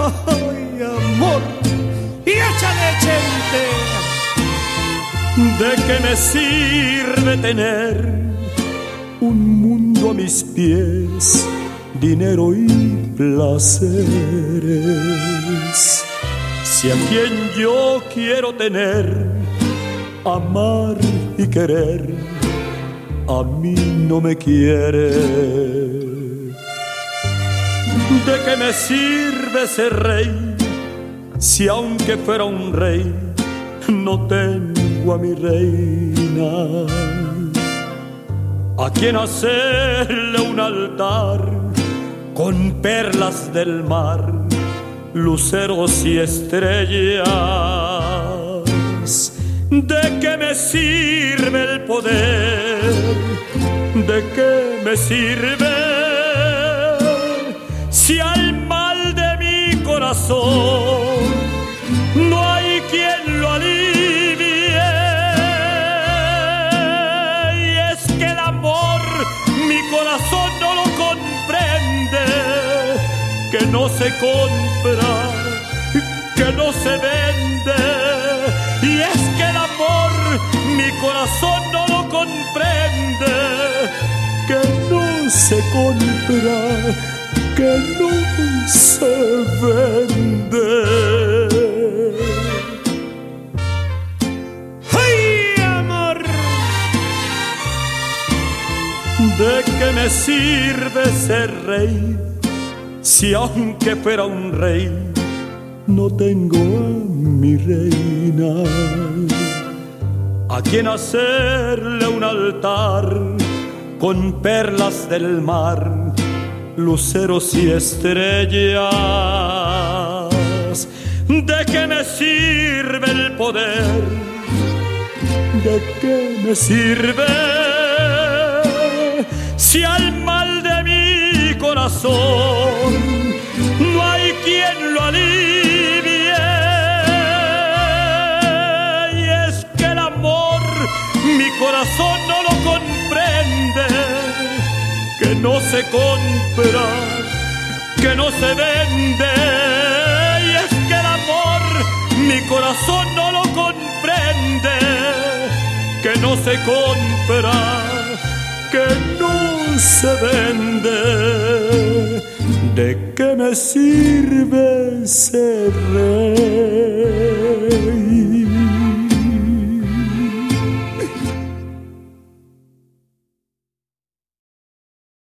Ay, amor, y échale gente. ¿De qué me sirve tener un mundo a mis pies, dinero y placeres? Si a quien yo quiero tener, amar y querer, a mí no me quiere. ¿De qué me sirve ser rey si aunque fuera un rey no tengo a mi reina? ¿A quién hacerle un altar con perlas del mar, luceros y estrellas? ¿De qué me sirve el poder? ¿De qué me sirve si al mal de mi corazón no hay quien lo alivie? Y es que el amor mi corazón no lo comprende, que no se compra, que no se vende. Y es que el amor mi corazón no lo comprende, que no se compra, que no se vende. ¡Ay, amor! ¿De qué me sirve ser rey si aunque fuera un rey no tengo a mi reina? ¿A quién hacerle un altar con perlas del mar, luceros y estrellas? ¿De qué me sirve el poder? ¿De qué me sirve si al mal de mi corazón no hay quien lo alivie? Y es que el amor mi corazón no lo comprende, que no se compra, que no se vende. Y es que el amor mi corazón no lo comprende, que no se compra, que no se vende. ¿De qué me sirve ser rey?